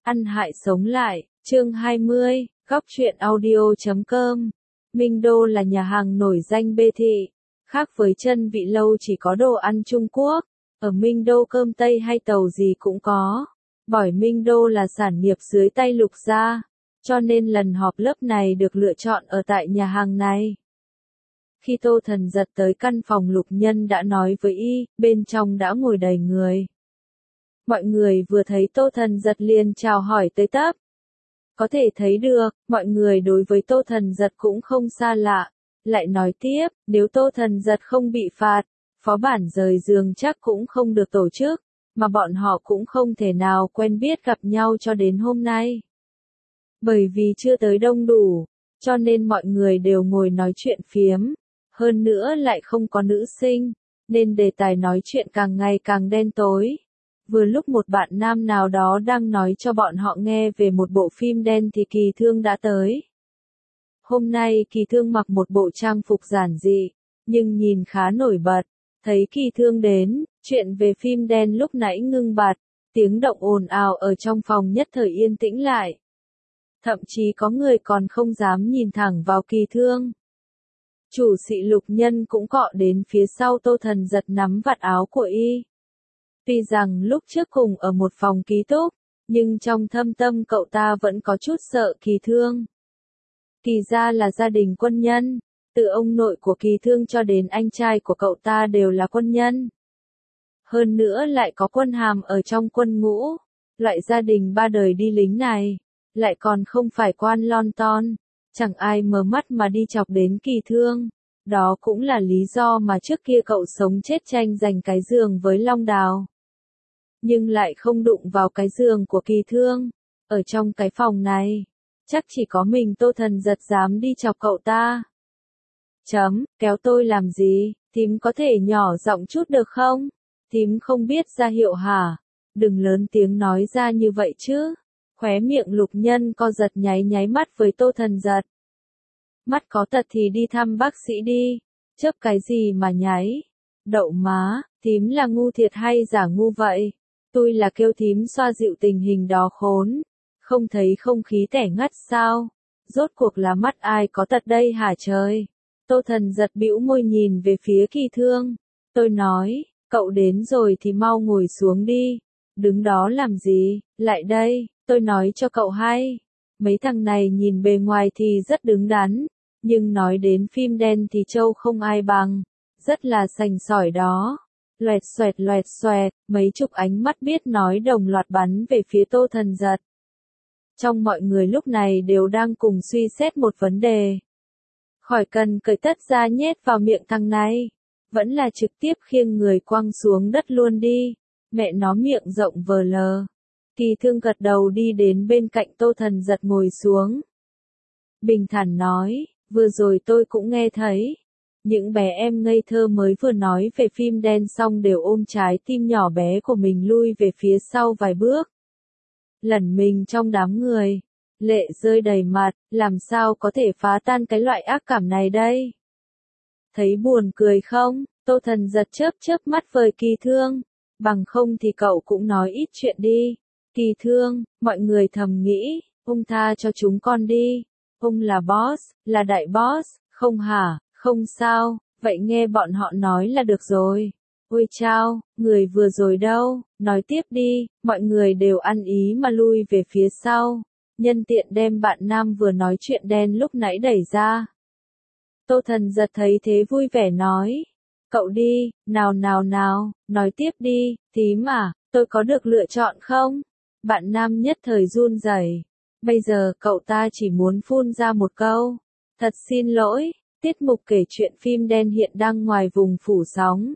Ăn hại sống lại, chương 20, góc truyện audio.com. Minh Đô là nhà hàng nổi danh Bê Thị. Khác với Chân Vị Lâu chỉ có đồ ăn Trung Quốc, ở Minh Đô cơm Tây hay tàu gì cũng có. Bởi Minh Đô là sản nghiệp dưới tay Lục gia, cho nên lần họp lớp này được lựa chọn ở tại nhà hàng này. Khi Tô Thần Giật tới căn phòng Lục Nhân đã nói với y, bên trong đã ngồi đầy người. Mọi người vừa thấy Tô Thần Giật liền chào hỏi tới tấp. Có thể thấy được, mọi người đối với Tô Thần Giật cũng không xa lạ. Lại nói tiếp, nếu Tô Thần Giật không bị phạt, phó bản rời giường chắc cũng không được tổ chức, mà bọn họ cũng không thể nào quen biết gặp nhau cho đến hôm nay. Bởi vì chưa tới đông đủ, cho nên mọi người đều ngồi nói chuyện phiếm. Hơn nữa lại không có nữ sinh, nên đề tài nói chuyện càng ngày càng đen tối. Vừa lúc một bạn nam nào đó đang nói cho bọn họ nghe về một bộ phim đen thì Kỳ Thương đã tới. Hôm nay Kỳ Thương mặc một bộ trang phục giản dị, nhưng nhìn khá nổi bật. Thấy Kỳ Thương đến, chuyện về phim đen lúc nãy ngưng bặt, tiếng động ồn ào ở trong phòng nhất thời yên tĩnh lại. Thậm chí có người còn không dám nhìn thẳng vào Kỳ Thương. Chủ sĩ Lục Nhân cũng cọ đến phía sau Tô Thần Giật nắm vạt áo của y. Tuy rằng lúc trước cùng ở một phòng ký túc, nhưng trong thâm tâm cậu ta vẫn có chút sợ Kỳ Thương. Kỳ gia là gia đình quân nhân, từ ông nội của Kỳ Thương cho đến anh trai của cậu ta đều là quân nhân. Hơn nữa lại có quân hàm ở trong quân ngũ, loại gia đình ba đời đi lính này, lại còn không phải quan lon ton, chẳng ai mở mắt mà đi chọc đến Kỳ Thương. Đó cũng là lý do mà trước kia cậu sống chết tranh giành cái giường với Long Đào. Nhưng lại không đụng vào cái giường của Kỳ Thương. Ở trong cái phòng này, chắc chỉ có mình Tô Thần Giật dám đi chọc cậu ta. Kéo tôi làm gì, thím có thể nhỏ giọng chút được không? Thím không biết ra hiệu hả? Đừng lớn tiếng nói ra như vậy chứ. Khóe miệng Lục Nhân co giật nháy mắt với Tô Thần Giật. Mắt có tật thì đi thăm bác sĩ đi, chớp cái gì mà nháy. Đậu má, thím là ngu thiệt hay giả ngu vậy? Tôi là kêu thím xoa dịu tình hình đó khốn. Không thấy không khí tẻ ngắt sao? Rốt cuộc là mắt ai có tật đây hả trời? Tô Thần Giật bĩu môi nhìn về phía Kỳ Thương. Tôi nói, cậu đến rồi thì mau ngồi xuống đi. Đứng đó làm gì, lại đây, tôi nói cho cậu hay. Mấy thằng này nhìn bề ngoài thì rất đứng đắn, nhưng nói đến phim đen thì trâu không ai bằng, rất là sành sỏi đó. Loẹt xoẹt, mấy chục ánh mắt biết nói đồng loạt bắn về phía Tô Thần Giật. Trong mọi người lúc này đều đang cùng suy xét một vấn đề. Khỏi cần cởi tất ra nhét vào miệng thằng này, vẫn là trực tiếp khiêng người quăng xuống đất luôn đi, mẹ nó miệng rộng vờ lờ. Kỳ Thương gật đầu đi đến bên cạnh Tô Thần Giật ngồi xuống. Bình thản nói, vừa rồi tôi cũng nghe thấy. Những bé em ngây thơ mới vừa nói về phim đen xong đều ôm trái tim nhỏ bé của mình lui về phía sau vài bước. Lẩn mình trong đám người, lệ rơi đầy mặt, làm sao có thể phá tan cái loại ác cảm này đây? Thấy buồn cười không? Tô Thần Giật chớp mắt với Kỳ Thương. Bằng không thì cậu cũng nói ít chuyện đi. Kỳ Thương, mọi người thầm nghĩ, ông tha cho chúng con đi. Ông là boss, là đại boss, không hả? Không sao, vậy nghe bọn họ nói là được rồi. Ôi chao, người vừa rồi đâu, nói tiếp đi, mọi người đều ăn ý mà lui về phía sau. Nhân tiện đem bạn nam vừa nói chuyện đen lúc nãy đẩy ra. Tô Thần Giật thấy thế vui vẻ nói. Cậu đi, nào, nói tiếp đi, thím à, tôi có được lựa chọn không? Bạn nam nhất thời run rẩy. Bây giờ cậu ta chỉ muốn phun ra một câu. Thật xin lỗi, tiết mục kể chuyện phim đen hiện đang ngoài vùng phủ sóng.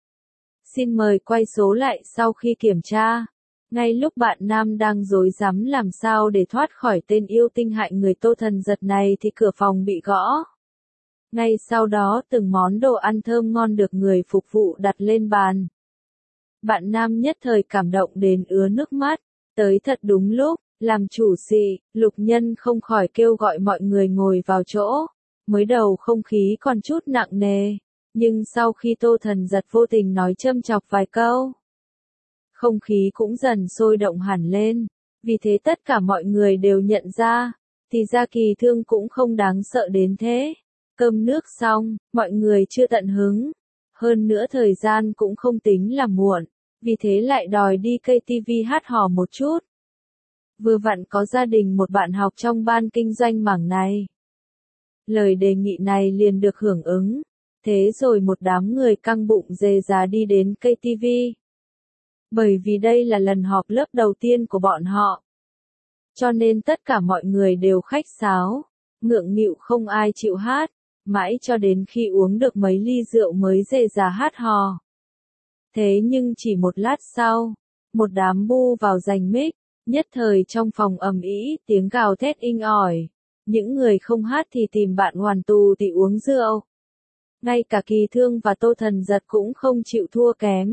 Xin mời quay số lại sau khi kiểm tra. Ngay lúc bạn nam đang rối rắm làm sao để thoát khỏi tên yêu tinh hại người Tô Thần Giật này thì cửa phòng bị gõ. Ngay sau đó từng món đồ ăn thơm ngon được người phục vụ đặt lên bàn. Bạn nam nhất thời cảm động đến ứa nước mắt, tới thật đúng lúc, làm chủ sĩ, Lục Nhân không khỏi kêu gọi mọi người ngồi vào chỗ. Mới đầu không khí còn chút nặng nề, nhưng sau khi Tô Thần Giật vô tình nói châm chọc vài câu, không khí cũng dần sôi động hẳn lên. Vì thế tất cả mọi người đều nhận ra, thì ra Kỳ Thương cũng không đáng sợ đến thế. Cơm nước xong, mọi người chưa tận hứng. Hơn nữa thời gian cũng không tính là muộn, vì thế lại đòi đi KTV hát hò một chút. Vừa vặn có gia đình một bạn học trong ban kinh doanh mảng này. Lời đề nghị này liền được hưởng ứng. Thế rồi một đám người căng bụng dề dà đi đến KTV. Bởi vì đây là lần họp lớp đầu tiên của bọn họ. Cho nên tất cả mọi người đều khách sáo, ngượng nghịu không ai chịu hát, mãi cho đến khi uống được mấy ly rượu mới dề dà hát hò. Thế nhưng chỉ một lát sau, một đám bu vào giành mic, nhất thời trong phòng ầm ĩ, tiếng gào thét inh ỏi. Những người không hát thì tìm bạn hoàn tù thì uống rượu. Ngay cả Kỳ Thương và Tô Thần Giật cũng không chịu thua kém.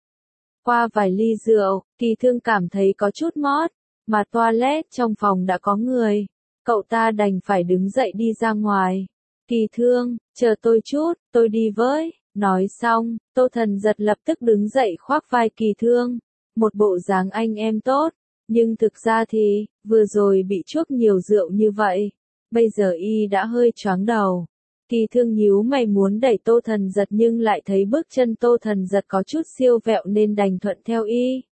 Qua vài ly rượu, Kỳ Thương cảm thấy có chút mót, mà toilet trong phòng đã có người. Cậu ta đành phải đứng dậy đi ra ngoài. Kỳ Thương, chờ tôi chút, tôi đi với. Nói xong, Tô Thần Giật lập tức đứng dậy khoác vai Kỳ Thương. Một bộ dáng anh em tốt. Nhưng thực ra thì, vừa rồi bị chuốc nhiều rượu như vậy. Bây giờ y đã hơi choáng đầu. Kỳ Thương nhíu mày muốn đẩy Tô Thần Giật nhưng lại thấy bước chân Tô Thần Giật có chút siêu vẹo nên đành thuận theo y.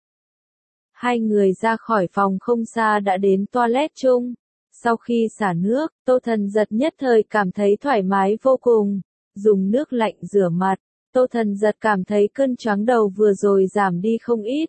Hai người ra khỏi phòng không xa đã đến toilet chung. Sau khi xả nước, Tô Thần Giật nhất thời cảm thấy thoải mái vô cùng. Dùng nước lạnh rửa mặt, Tô Thần Giật cảm thấy cơn choáng đầu vừa rồi giảm đi không ít.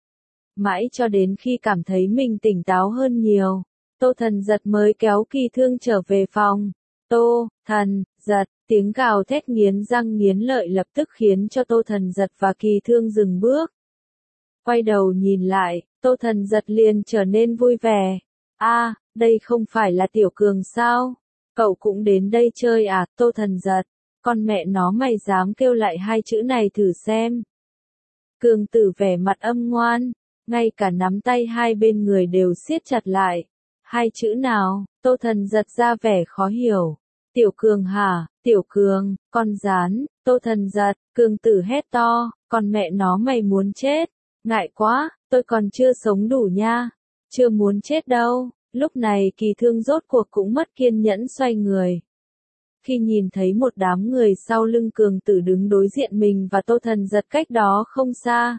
Mãi cho đến khi cảm thấy mình tỉnh táo hơn nhiều, Tô Thần Giật mới kéo Kỳ Thương trở về phòng. Tô Thần Giật, tiếng gào thét nghiến răng nghiến lợi lập tức khiến cho Tô Thần Giật và Kỳ Thương dừng bước. Quay đầu nhìn lại, Tô Thần Giật liền trở nên vui vẻ. À, đây không phải là Tiểu Cường sao? Cậu cũng đến đây chơi à? Tô Thần Giật, con mẹ nó mày dám kêu lại hai chữ này thử xem. Cường Tử vẻ mặt âm ngoan, ngay cả nắm tay hai bên người đều siết chặt lại. Hai chữ nào? Tô Thần Giật ra vẻ khó hiểu. Tiểu Cường hả? Tiểu Cường, con gián. Tô Thần Giật, Cường Tử hét to, con mẹ nó mày muốn chết. Ngại quá, tôi còn chưa sống đủ nha. Chưa muốn chết đâu. Lúc này Kỳ Thương rốt cuộc cũng mất kiên nhẫn xoay người. Khi nhìn thấy một đám người sau lưng Cường Tử đứng đối diện mình và Tô Thần Giật cách đó không xa.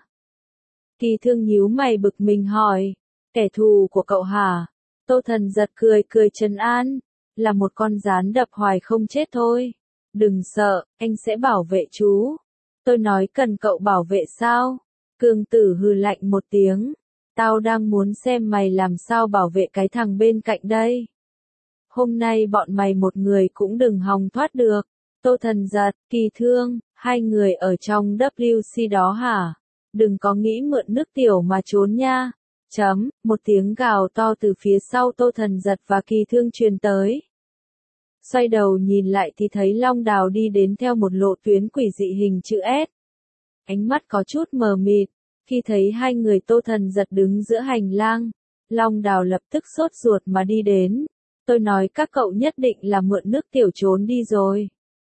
Kỳ Thương nhíu mày bực mình hỏi, kẻ thù của cậu hả? Tô Thần Giật cười cười trấn an, là một con gián đập hoài không chết thôi. Đừng sợ, anh sẽ bảo vệ chú. Tôi nói cần cậu bảo vệ sao? Cường Tử hừ lạnh một tiếng. Tao đang muốn xem mày làm sao bảo vệ cái thằng bên cạnh đây. Hôm nay bọn mày một người cũng đừng hòng thoát được. Tô Thần Giật, Kỳ Thương, hai người ở trong WC đó hả? Đừng có nghĩ mượn nước tiểu mà trốn nha. Một tiếng gào to từ phía sau Tô Thần Giật và Kỳ Thương truyền tới. Xoay đầu nhìn lại thì thấy Long Đào đi đến theo một lộ tuyến quỷ dị hình chữ S. Ánh mắt có chút mờ mịt, khi thấy hai người Tô Thần Giật đứng giữa hành lang, Long Đào lập tức sốt ruột mà đi đến. Tôi nói các cậu nhất định là mượn nước tiểu trốn đi rồi.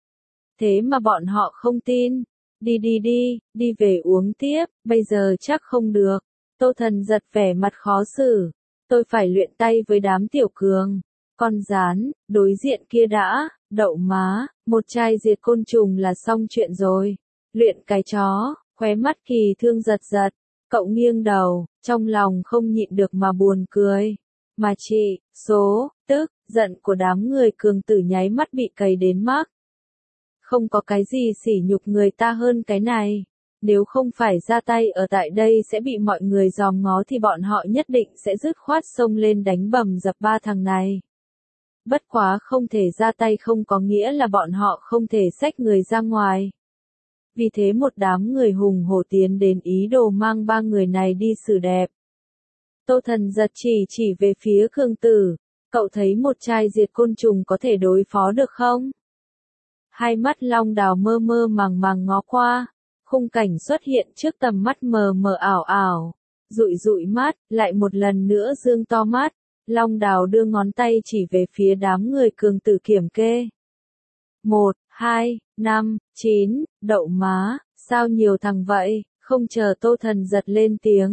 Thế mà bọn họ không tin. Đi về uống tiếp, bây giờ chắc không được. Tô Thần Giật vẻ mặt khó xử. Tôi phải luyện tay với đám Tiểu Cường. Con gián, đối diện kia đã, đậu má, một chai diệt côn trùng là xong chuyện rồi. Luyện cái chó, khóe mắt Kỳ Thương giật giật. Cậu nghiêng đầu, trong lòng không nhịn được mà buồn cười. Mà chị, tức, giận của đám người Cường Tử nháy mắt bị cày đến mắt. Không có cái gì sỉ nhục người ta hơn cái này. Nếu không phải ra tay ở tại đây sẽ bị mọi người dòm ngó thì bọn họ nhất định sẽ dứt khoát xông lên đánh bầm dập ba thằng này. Bất quá không thể ra tay không có nghĩa là bọn họ không thể xách người ra ngoài. Vì thế một đám người hùng hổ tiến đến ý đồ mang ba người này đi xử đẹp. Tô Thần Giật chỉ về phía Cường Tử. Cậu thấy một chai diệt côn trùng có thể đối phó được không? Hai mắt Long Đào mơ mơ màng màng ngó qua. Khung cảnh xuất hiện trước tầm mắt mờ mờ ảo ảo. Dụi mắt, lại một lần nữa dương to mắt. Long Đào đưa ngón tay chỉ về phía đám người Cường Tử kiểm kê. 1, 2, 5, 9, đậu má, sao nhiều thằng vậy? Không chờ Tô Thần Giật lên tiếng.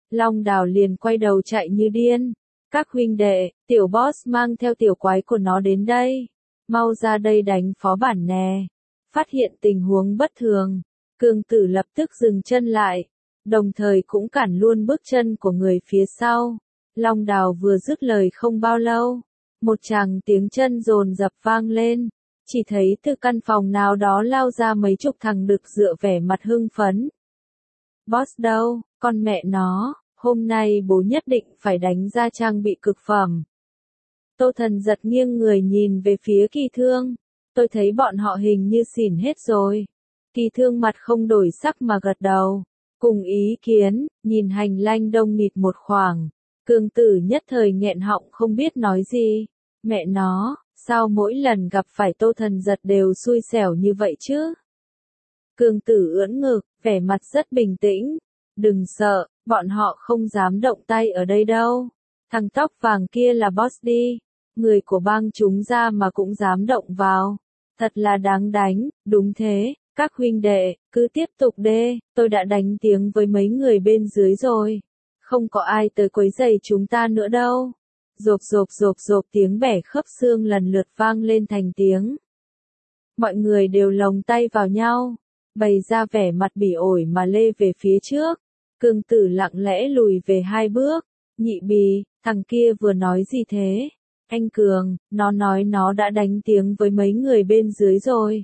Long Đào liền quay đầu chạy như điên. Các huynh đệ, tiểu boss mang theo tiểu quái của nó đến đây. Mau ra đây đánh phó bản nè. Phát hiện tình huống bất thường, Cương Tử lập tức dừng chân lại, đồng thời cũng cản luôn bước chân của người phía sau. Long Đào vừa dứt lời không bao lâu, một tràng tiếng chân dồn dập vang lên, chỉ thấy từ căn phòng nào đó lao ra mấy chục thằng đực dựa vẻ mặt hưng phấn. Boss đâu, con mẹ nó, hôm nay bố nhất định phải đánh ra trang bị cực phẩm. Tô Thần giật nghiêng người nhìn về phía Kỳ Thương, tôi thấy bọn họ hình như xỉn hết rồi. Kỳ Thương mặt không đổi sắc mà gật đầu, cùng ý kiến, nhìn hành lang đông nghịt một khoảng. Cương Tử nhất thời nghẹn họng không biết nói gì. Mẹ nó, sao mỗi lần gặp phải Tô Thần giật đều xui xẻo như vậy chứ? Cương Tử ưỡn ngực, vẻ mặt rất bình tĩnh. Đừng sợ, bọn họ không dám động tay ở đây đâu. Thằng tóc vàng kia là boss đi. Người của bang chúng ra mà cũng dám động vào. Thật là đáng đánh, đúng thế. Các huynh đệ, cứ tiếp tục đê, tôi đã đánh tiếng với mấy người bên dưới rồi. Không có ai tới quấy rầy chúng ta nữa đâu. Rộp tiếng bẻ khớp xương lần lượt vang lên thành tiếng. Mọi người đều lồng tay vào nhau, bày ra vẻ mặt bỉ ổi mà lê về phía trước. Cương Tử lặng lẽ lùi về 2 bước. Nhị Bì, thằng kia vừa nói gì thế? Anh Cường, nó nói nó đã đánh tiếng với mấy người bên dưới rồi.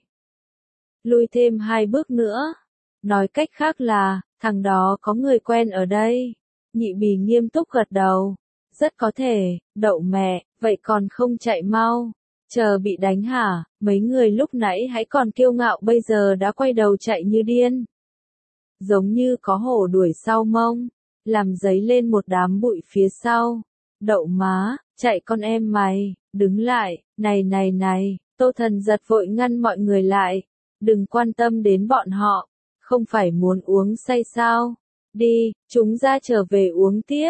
Lùi thêm 2 bước nữa. Nói cách khác là, thằng đó có người quen ở đây. Nhị Bì nghiêm túc gật đầu. Rất có thể, đậu mẹ, vậy còn không chạy mau. Chờ bị đánh hả, mấy người lúc nãy hãy còn kiêu ngạo bây giờ đã quay đầu chạy như điên. Giống như có hổ đuổi sau mông, làm dấy lên một đám bụi phía sau. Đậu má, chạy con em mày, đứng lại, này, Tô Thần giật vội ngăn mọi người lại. Đừng quan tâm đến bọn họ, không phải muốn uống say sao? Đi, chúng ra trở về uống tiếp.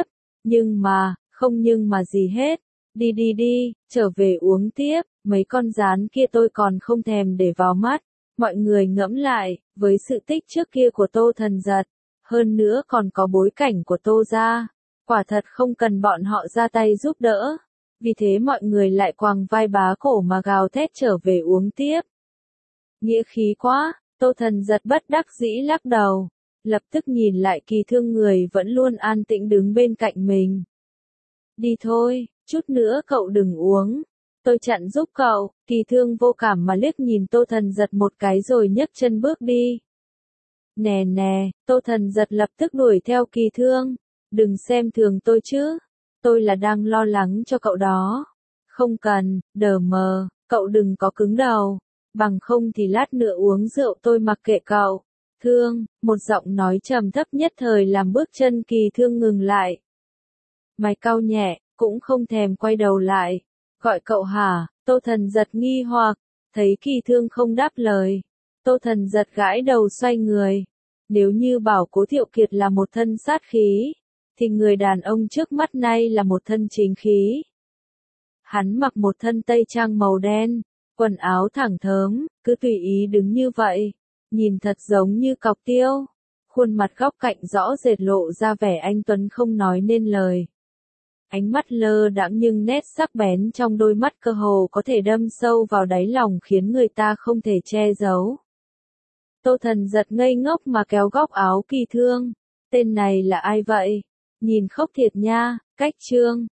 Không nhưng mà gì hết. Đi, trở về uống tiếp, mấy con gián kia tôi còn không thèm để vào mắt. Mọi người ngẫm lại, với sự tích trước kia của Tô Thần giật, hơn nữa còn có bối cảnh của Tô gia, quả thật không cần bọn họ ra tay giúp đỡ. Vì thế mọi người lại quàng vai bá cổ mà gào thét trở về uống tiếp. Nghĩa khí quá, Tô Thần giật bất đắc dĩ lắc đầu, lập tức nhìn lại Kỳ Thương người vẫn luôn an tĩnh đứng bên cạnh mình. Đi thôi, chút nữa cậu đừng uống. Tôi chặn giúp cậu. Kỳ Thương vô cảm mà liếc nhìn Tô Thần giật một cái rồi nhấc chân bước đi. Nè, Tô Thần giật lập tức đuổi theo Kỳ Thương. Đừng xem thường tôi chứ. Tôi là đang lo lắng cho cậu đó. Không cần, đờ mờ, cậu đừng có cứng đầu. Bằng không thì lát nữa uống rượu tôi mặc kệ cậu. Thương, một giọng nói trầm thấp nhất thời làm bước chân Kỳ Thương ngừng lại. Mày cau nhẹ, cũng không thèm quay đầu lại. Gọi cậu hả? Tô Thần giật nghi hoặc, thấy Kỳ Thương không đáp lời. Tô Thần giật gãi đầu xoay người. Nếu như bảo Cố Thiệu Kiệt là một thân sát khí, thì người đàn ông trước mắt này là một thân chính khí. Hắn mặc một thân tây trang màu đen, quần áo thẳng thớm, cứ tùy ý đứng như vậy, nhìn thật giống như cọc tiêu. Khuôn mặt góc cạnh rõ rệt lộ ra vẻ anh tuấn không nói nên lời. Ánh mắt lơ đãng nhưng nét sắc bén trong đôi mắt cơ hồ có thể đâm sâu vào đáy lòng khiến người ta không thể che giấu. Tô Thần giật ngây ngốc mà kéo góc áo Kỳ Thương. Tên này là ai vậy? Nhìn khóc thiệt nha, cách trương.